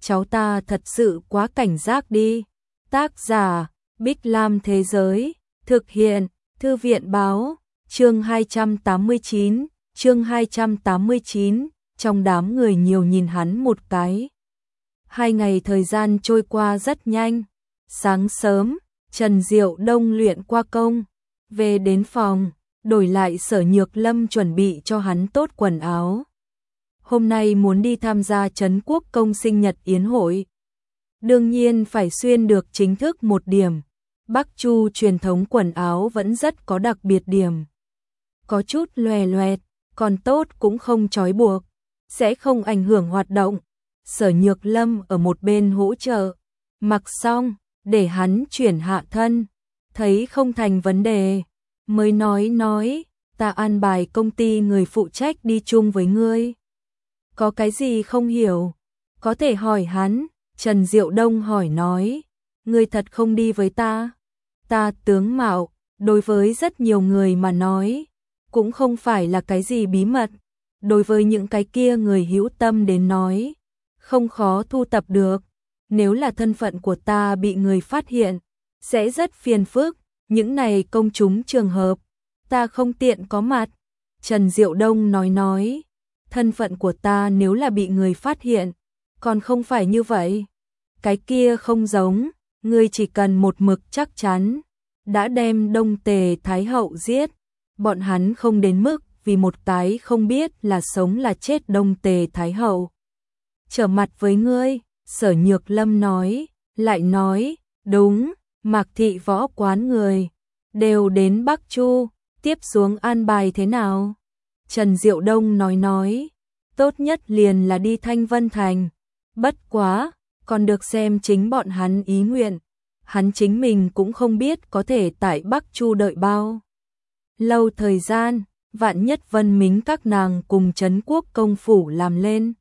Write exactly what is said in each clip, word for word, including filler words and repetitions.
cháu ta thật sự quá cảnh giác đi. Tác giả, Bích Lam Thế Giới, thực hiện, Thư viện Báo, chương hai trăm tám mươi chín, chương hai trăm tám mươi chín, trong đám người nhiều nhìn hắn một cái. Hai ngày thời gian trôi qua rất nhanh. Sáng sớm, Trần Diệu Đông luyện qua công, về đến phòng, đổi lại Sở Nhược Lâm chuẩn bị cho hắn tốt quần áo. Hôm nay muốn đi tham gia Trấn Quốc Công sinh nhật yến hội. Đương nhiên phải xuyên được chính thức một điểm. Bắc Chu truyền thống quần áo vẫn rất có đặc biệt điểm. Có chút loè loẹt, còn tốt cũng không trói buộc, sẽ không ảnh hưởng hoạt động. Sở Nhược Lâm ở một bên hỗ trợ, mặc xong, để hắn chuyển hạ thân, thấy không thành vấn đề, mới nói nói, ta an bài công ty người phụ trách đi chung với ngươi. Có cái gì không hiểu, có thể hỏi hắn. Trần Diệu Đông hỏi nói, ngươi thật không đi với ta? Ta tướng mạo, đối với rất nhiều người mà nói, cũng không phải là cái gì bí mật. Đối với những cái kia người hữu tâm đến nói, không khó thu tập được. Nếu là thân phận của ta bị người phát hiện, sẽ rất phiền phức. Những này công chúng trường hợp, ta không tiện có mặt. Trần Diệu Đông nói nói, thân phận của ta nếu là bị người phát hiện, còn không phải như vậy. Cái kia không giống, ngươi chỉ cần một mực chắc chắn, đã đem Đông Tề Thái Hậu giết, bọn hắn không đến mức vì một cái không biết là sống là chết Đông Tề Thái Hậu trở mặt với ngươi. Sở Nhược Lâm nói, lại nói, đúng, Mạc thị võ quán người đều đến Bắc Chu, tiếp xuống an bài thế nào? Trần Diệu Đông nói nói, tốt nhất liền là đi Thanh Vân Thành, bất quá, còn được xem chính bọn hắn ý nguyện. Hắn chính mình cũng không biết có thể tại Bắc Chu đợi bao lâu thời gian, vạn nhất Vân Mính các nàng cùng Trấn Quốc Công phủ làm lên,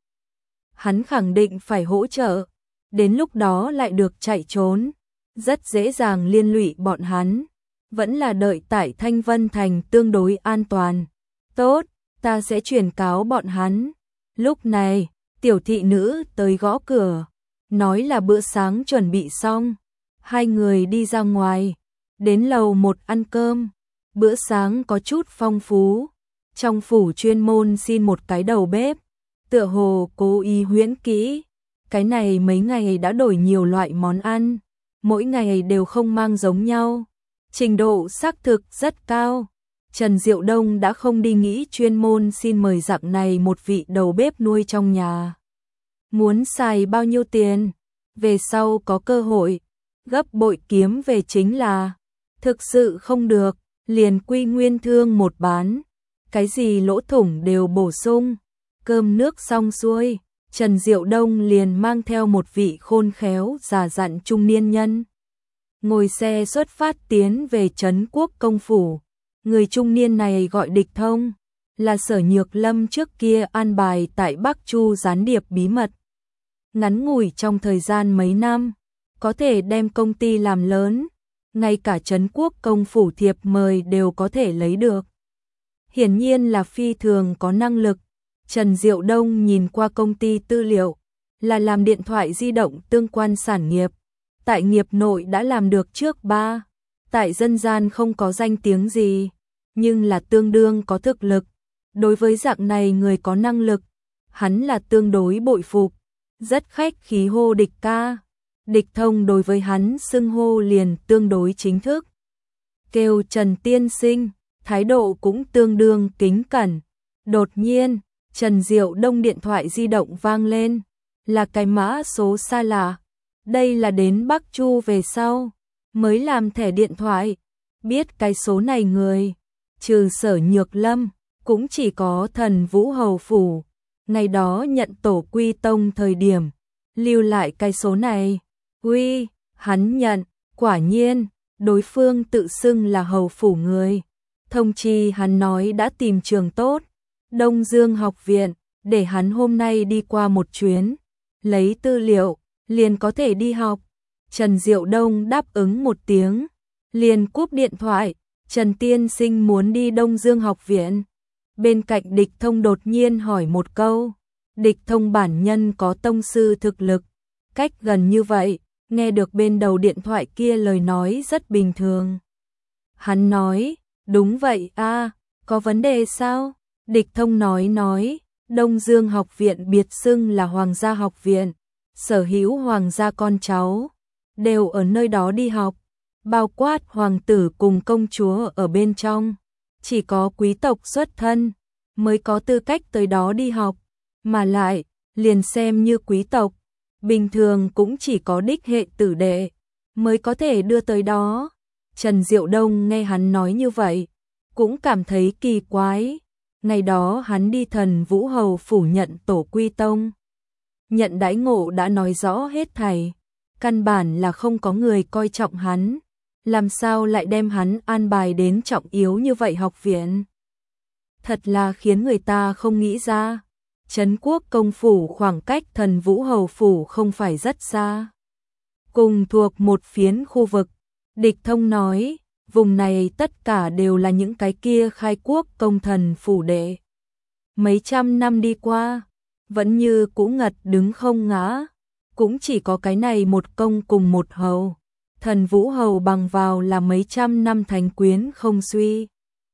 hắn khẳng định phải hỗ trợ, đến lúc đó lại được chạy trốn, rất dễ dàng liên lụy bọn hắn, vẫn là đợi tại Thanh Vân Thành tương đối an toàn. Tốt, ta sẽ truyền cáo bọn hắn. Lúc này, tiểu thị nữ tới gõ cửa, nói là bữa sáng chuẩn bị xong. Hai người đi ra ngoài, đến lầu một ăn cơm. Bữa sáng có chút phong phú. Trong phủ chuyên môn xin một cái đầu bếp, tựa hồ cố ý huyễn kỹ. Cái này mấy ngày đã đổi nhiều loại món ăn, mỗi ngày đều không mang giống nhau, trình độ xác thực rất cao. Trần Diệu Đông đã không đi nghĩ chuyên môn xin mời dạng này một vị đầu bếp nuôi trong nhà. Muốn xài bao nhiêu tiền, về sau có cơ hội, gấp bội kiếm về chính là. Thực sự không được, liền quy nguyên thương một bán, cái gì lỗ thủng đều bổ sung. Cơm nước xong xuôi, Trần Diệu Đông liền mang theo một vị khôn khéo già dặn trung niên nhân, ngồi xe xuất phát tiến về Trấn Quốc Công phủ. Người trung niên này gọi Địch Thông, là Sở Nhược Lâm trước kia an bài tại Bắc Chu gián điệp bí mật. Ngắn ngủi trong thời gian mấy năm, có thể đem công ty làm lớn, ngay cả Trấn Quốc Công phủ thiệp mời đều có thể lấy được. Hiển nhiên là phi thường có năng lực. Trần Diệu Đông nhìn qua công ty tư liệu, là làm điện thoại di động tương quan sản nghiệp. Tại nghiệp nội đã làm được trước ba, tại dân gian không có danh tiếng gì, nhưng là tương đương có thực lực. Đối với dạng này người có năng lực, hắn là tương đối bội phục, rất khách khí hô Địch ca. Địch Thông đối với hắn xưng hô liền tương đối chính thức, kêu Trần tiên sinh, thái độ cũng tương đương kính cẩn. Đột nhiên, Trần Diệu Đông điện thoại di động vang lên, là cái mã số xa lạ. Đây là đến Bắc Chu về sau mới làm thẻ điện thoại. Biết cái số này người, trừ Sở Nhược Lâm, cũng chỉ có Thần Vũ Hầu phủ. Ngày đó nhận tổ quy tông thời điểm, lưu lại cái số này. Uy, hắn nhận, quả nhiên, đối phương tự xưng là hầu phủ người. Thông chi hắn nói đã tìm trường tốt, Đông Dương học viện, để hắn hôm nay đi qua một chuyến, lấy tư liệu, liền có thể đi học. Trần Diệu Đông đáp ứng một tiếng, liền cúp điện thoại. Trần tiên sinh muốn đi Đông Dương học viện. Bên cạnh Địch Thông đột nhiên hỏi một câu. Địch Thông bản nhân có tông sư thực lực, cách gần như vậy, nghe được bên đầu điện thoại kia lời nói rất bình thường. Hắn nói, đúng vậy a, có vấn đề sao? Địch Thông nói nói, Đông Dương học viện biệt xưng là Hoàng gia học viện, sở hữu hoàng gia con cháu, đều ở nơi đó đi học, bao quát hoàng tử cùng công chúa ở bên trong. Chỉ có quý tộc xuất thân mới có tư cách tới đó đi học, mà lại, liền xem như quý tộc, bình thường cũng chỉ có đích hệ tử đệ mới có thể đưa tới đó. Trần Diệu Đông nghe hắn nói như vậy, cũng cảm thấy kỳ quái. Ngày đó hắn đi Thần Vũ Hầu phủ nhận tổ quy tông, nhận đãi ngộ đã nói rõ hết thảy, căn bản là không có người coi trọng hắn, làm sao lại đem hắn an bài đến trọng yếu như vậy học viện. Thật là khiến người ta không nghĩ ra. Trấn Quốc công phủ khoảng cách Thần Vũ Hầu phủ không phải rất xa, cùng thuộc một phiến khu vực. Địch Thông nói, vùng này tất cả đều là những cái kia khai quốc công thần phủ đệ. Mấy trăm năm đi qua, vẫn như cũ ngật đứng không ngã, cũng chỉ có cái này một công cùng một hầu. Thần Vũ Hầu bằng vào là mấy trăm năm thành quyến không suy,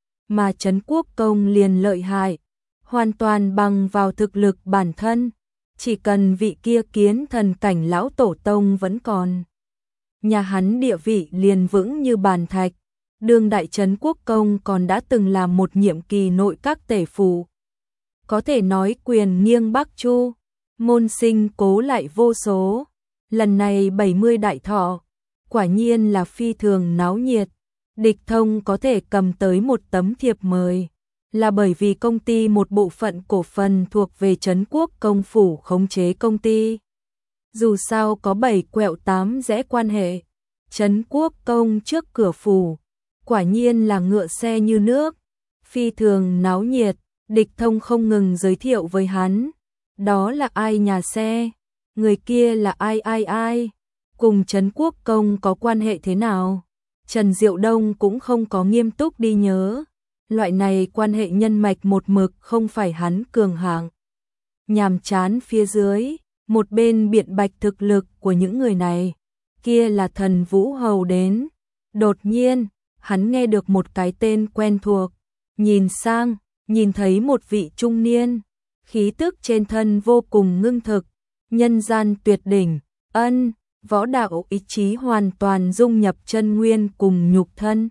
mà Trấn Quốc công liền lợi hại, hoàn toàn bằng vào thực lực bản thân, chỉ cần vị kia kiến thần cảnh lão tổ tông vẫn còn, nhà hắn địa vị liền vững như bàn thạch. Đương đại Trấn Quốc công còn đã từng là một nhiệm kỳ nội các tể phủ, có thể nói quyền nghiêng Bắc Chu, môn sinh cố lại vô số. Lần này bảy mươi đại thọ, quả nhiên là phi thường náo nhiệt. Địch Thông có thể cầm tới một tấm thiệp mời, là bởi vì công ty một bộ phận cổ phần thuộc về Trấn Quốc công phủ khống chế công ty. Dù sao có bảy quẹo tám rẽ quan hệ, Trấn Quốc công trước cửa phủ, quả nhiên là ngựa xe như nước, phi thường náo nhiệt. Địch Thông không ngừng giới thiệu với hắn, đó là ai nhà xe, người kia là ai ai ai, cùng Trấn Quốc công có quan hệ thế nào. Trần Diệu Đông cũng không có nghiêm túc đi nhớ, loại này quan hệ nhân mạch một mực không phải hắn cường hạng. Nhàm chán phía dưới, một bên biện bạch thực lực của những người này, kia là Thần Vũ Hầu đến. Đột nhiên, hắn nghe được một cái tên quen thuộc, nhìn sang, nhìn thấy một vị trung niên, khí tức trên thân vô cùng ngưng thực, nhân gian tuyệt đỉnh, ân, võ đạo ý chí hoàn toàn dung nhập chân nguyên cùng nhục thân.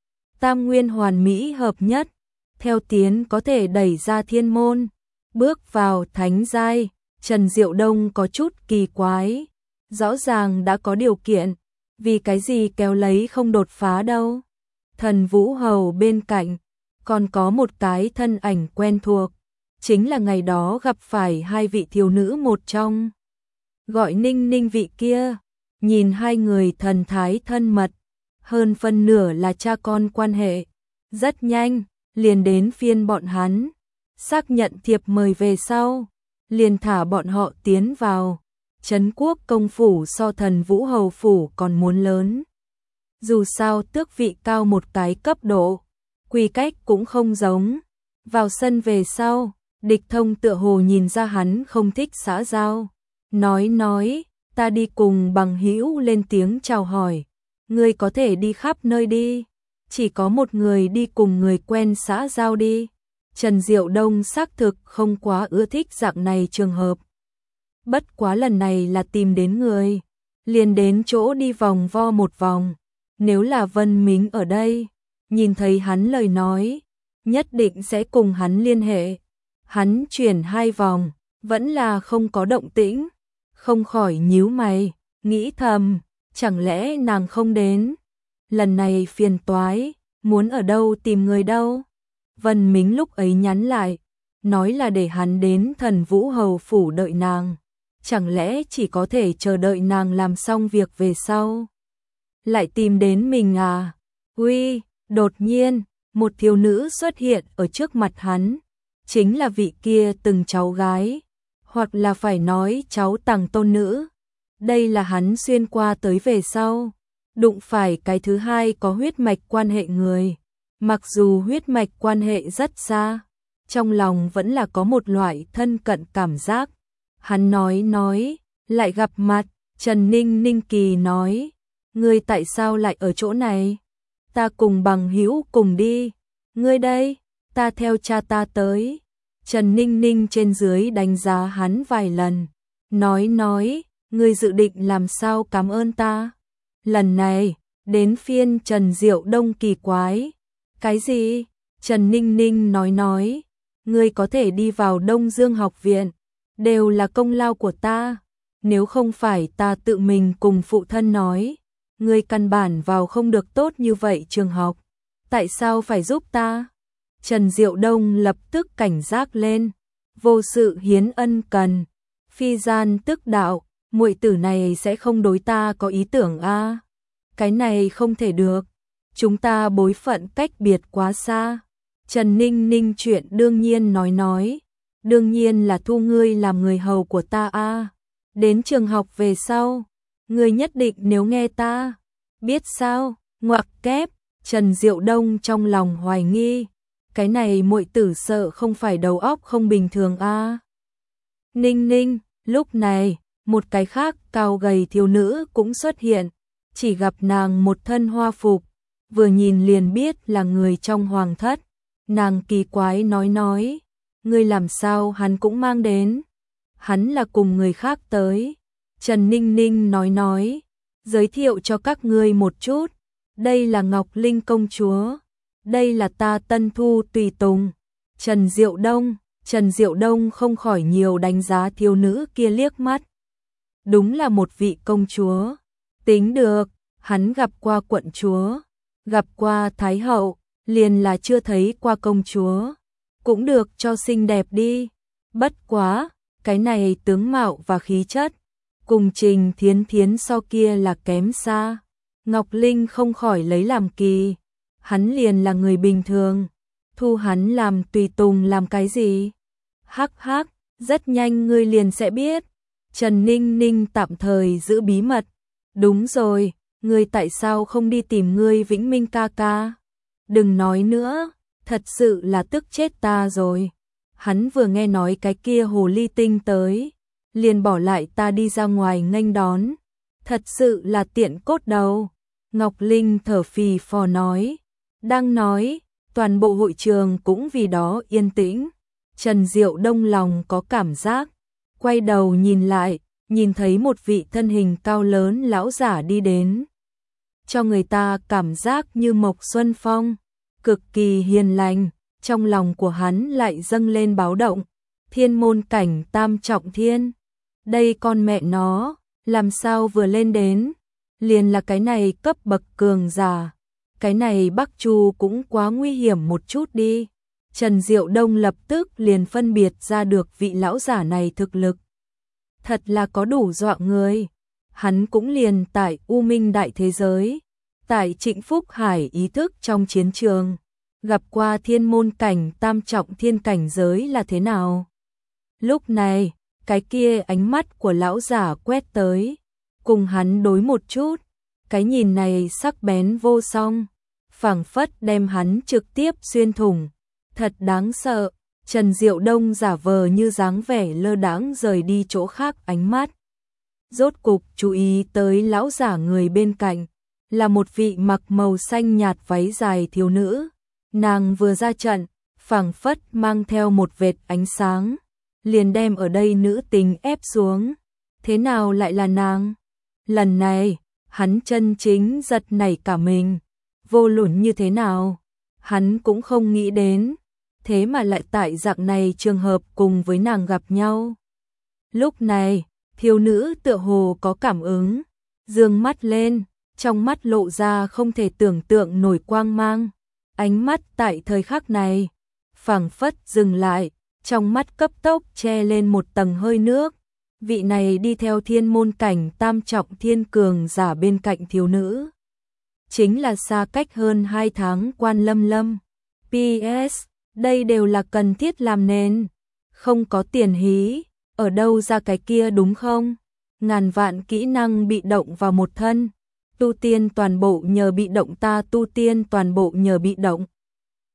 Tam nguyên hoàn mỹ hợp nhất, theo tiến có thể đẩy ra thiên môn, bước vào thánh giai. Trần Diệu Đông có chút kỳ quái, rõ ràng đã có điều kiện, vì cái gì kéo lấy không đột phá đâu. Thần Vũ Hầu bên cạnh, còn có một cái thân ảnh quen thuộc, chính là ngày đó gặp phải hai vị thiếu nữ một trong, gọi Ninh Ninh vị kia. Nhìn hai người thần thái thân mật, hơn phân nửa là cha con quan hệ. Rất nhanh, liền đến phiên bọn hắn, xác nhận thiệp mời về sau, liền thả bọn họ tiến vào. Trấn Quốc công phủ so Thần Vũ Hầu phủ còn muốn lớn. Dù sao tước vị cao một cái cấp độ, quy cách cũng không giống. Vào sân về sau, Địch Thông tựa hồ nhìn ra hắn không thích xã giao, nói nói, ta đi cùng bằng hữu lên tiếng chào hỏi, ngươi có thể đi khắp nơi đi, chỉ có một người đi cùng người quen xã giao đi. Trần Diệu Đông xác thực không quá ưa thích dạng này trường hợp. Bất quá lần này là tìm đến người, liền đến chỗ đi vòng vo một vòng. Nếu là Vân Mính ở đây, nhìn thấy hắn lời nói, nhất định sẽ cùng hắn liên hệ. Hắn chuyển hai vòng, vẫn là không có động tĩnh, không khỏi nhíu mày, nghĩ thầm, chẳng lẽ nàng không đến? Lần này phiền toái, muốn ở đâu tìm người đâu? Vân Mính lúc ấy nhắn lại, nói là để hắn đến Thần Vũ Hầu phủ đợi nàng, chẳng lẽ chỉ có thể chờ đợi nàng làm xong việc về sau lại tìm đến mình à? Uy, đột nhiên, một thiếu nữ xuất hiện ở trước mặt hắn, chính là vị kia từng cháu gái, hoặc là phải nói cháu tàng tôn nữ. Đây là hắn xuyên qua tới về sau, đụng phải cái thứ hai có huyết mạch quan hệ người. Mặc dù huyết mạch quan hệ rất xa, trong lòng vẫn là có một loại thân cận cảm giác. Hắn nói nói, lại gặp mặt, Trần Ninh Ninh kỳ nói, ngươi tại sao lại ở chỗ này? Ta cùng bằng hữu cùng đi. Ngươi đây, ta theo cha ta tới. Trần Ninh Ninh trên dưới đánh giá hắn vài lần, nói nói, ngươi dự định làm sao cảm ơn ta? Lần này, đến phiên Trần Diệu Đông kỳ quái. Cái gì? Trần Ninh Ninh nói nói, ngươi có thể đi vào Đông Dương học viện, đều là công lao của ta. Nếu không phải ta tự mình cùng phụ thân nói, ngươi căn bản vào không được tốt như vậy trường học. Tại sao phải giúp ta? Trần Diệu Đông lập tức cảnh giác lên, vô sự hiến ân cần, phi gian tức đạo, muội tử này sẽ không đối ta có ý tưởng a? À? Cái này không thể được, chúng ta bối phận cách biệt quá xa. Trần Ninh Ninh chuyện đương nhiên nói nói, đương nhiên là thu ngươi làm người hầu của ta a. À? Đến trường học về sau, ngươi nhất định nếu nghe ta, biết sao? Ngoặc kép. Trần Diệu Đông trong lòng hoài nghi, cái này muội tử sợ không phải đầu óc không bình thường a. À? Ninh Ninh, lúc này, một cái khác cao gầy thiếu nữ cũng xuất hiện, chỉ gặp nàng một thân hoa phục, vừa nhìn liền biết là người trong hoàng thất. Nàng kỳ quái nói nói, ngươi làm sao hắn cũng mang đến? Hắn là cùng người khác tới. Trần Ninh Ninh nói nói, giới thiệu cho các ngươi một chút, đây là Ngọc Linh công chúa, đây là ta tân thu tùy tùng. Trần Diệu Đông, Trần Diệu Đông không khỏi nhiều đánh giá thiếu nữ kia liếc mắt. Đúng là một vị công chúa, tính được, hắn gặp qua quận chúa, gặp qua thái hậu, liền là chưa thấy qua công chúa, cũng được cho xinh đẹp đi. Bất quá, cái này tướng mạo và khí chất, cùng Trình Thiến Thiến so kia là kém xa. Ngọc Linh không khỏi lấy làm kỳ, hắn liền là người bình thường, thu hắn làm tùy tùng làm cái gì? Hắc hắc, rất nhanh ngươi liền sẽ biết. Trần Ninh Ninh tạm thời giữ bí mật. Đúng rồi, ngươi tại sao không đi tìm ngươi Vĩnh Minh ca ca? Đừng nói nữa, thật sự là tức chết ta rồi. Hắn vừa nghe nói cái kia hồ ly tinh tới, liền bỏ lại ta đi ra ngoài nghênh đón. Thật sự là tiện cốt đầu. Ngọc Linh thở phì phò nói. Đang nói, toàn bộ hội trường cũng vì đó yên tĩnh. Trần Diệu Đông lòng có cảm giác, quay đầu nhìn lại, nhìn thấy một vị thân hình cao lớn lão giả đi đến. Cho người ta cảm giác như Mộc Xuân Phong, cực kỳ hiền lành, trong lòng của hắn lại dâng lên báo động. Thiên môn cảnh tam trọng thiên, đây con mẹ nó, làm sao vừa lên đến, liền là cái này cấp bậc cường giả. Cái này Bắc Chu cũng quá nguy hiểm một chút đi. Trần Diệu Đông lập tức liền phân biệt ra được vị lão giả này thực lực. Thật là có đủ dọa người. Hắn cũng liền tại U Minh Đại Thế Giới, tại Trịnh Phúc Hải ý thức trong chiến trường, gặp qua thiên môn cảnh tam trọng thiên cảnh giới là thế nào. Lúc này, cái kia ánh mắt của lão giả quét tới, cùng hắn đối một chút, cái nhìn này sắc bén vô song, phảng phất đem hắn trực tiếp xuyên thủng, thật đáng sợ. Trần Diệu Đông giả vờ như dáng vẻ lơ đãng rời đi chỗ khác ánh mắt. Rốt cục chú ý tới lão giả người bên cạnh, là một vị mặc màu xanh nhạt váy dài thiếu nữ. Nàng vừa ra trận, phảng phất mang theo một vệt ánh sáng, liền đem ở đây nữ tính ép xuống. Thế nào lại là nàng? Lần này, hắn chân chính giật nảy cả mình. Vô luận như thế nào, hắn cũng không nghĩ đến, thế mà lại tại dạng này trường hợp cùng với nàng gặp nhau. Lúc này, thiếu nữ tựa hồ có cảm ứng, dương mắt lên, trong mắt lộ ra không thể tưởng tượng nổi quang mang. Ánh mắt tại thời khắc này, phảng phất dừng lại, trong mắt cấp tốc che lên một tầng hơi nước. Vị này đi theo thiên môn cảnh tam trọng thiên cường giả bên cạnh thiếu nữ, chính là xa cách hơn hai tháng Quan Lâm Lâm. pê ét, đây đều là cần thiết làm nên, không có tiền hí, ở đâu ra cái kia đúng không? Ngàn vạn kỹ năng bị động vào một thân, tu tiên toàn bộ nhờ bị động, ta tu tiên toàn bộ nhờ bị động.